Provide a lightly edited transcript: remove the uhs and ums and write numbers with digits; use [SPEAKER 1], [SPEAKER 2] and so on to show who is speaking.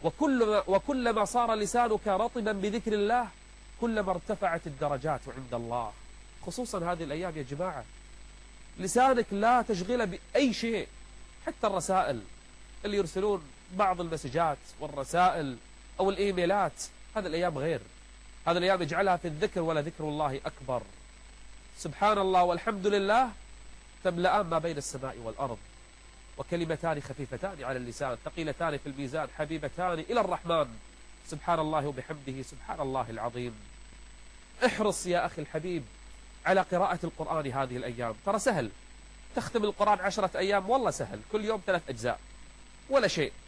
[SPEAKER 1] وكلما صار لسانك رطبا بذكر الله كلما ارتفعت الدرجات عند الله. خصوصا هذه الأيام يا جماعة، لسانك لا تشغله بأي شيء، حتى الرسائل اللي يرسلون بعض المسجات والرسائل أو الإيميلات، هذه الأيام غير. هذه الأيام اجعلها في الذكر، ولا ذكر الله أكبر. سبحان الله والحمد لله تملأان ما بين السماء والأرض، وكلمتان خفيفتان على اللسان ثقيلتان في الميزان حبيبتان إلى الرحمن، سبحان الله وبحمده سبحان الله العظيم. احرص يا أخي الحبيب على قراءة القرآن هذه الأيام، ترى سهل، تختم القرآن 10 أيام والله سهل، كل يوم 3 أجزاء ولا شيء.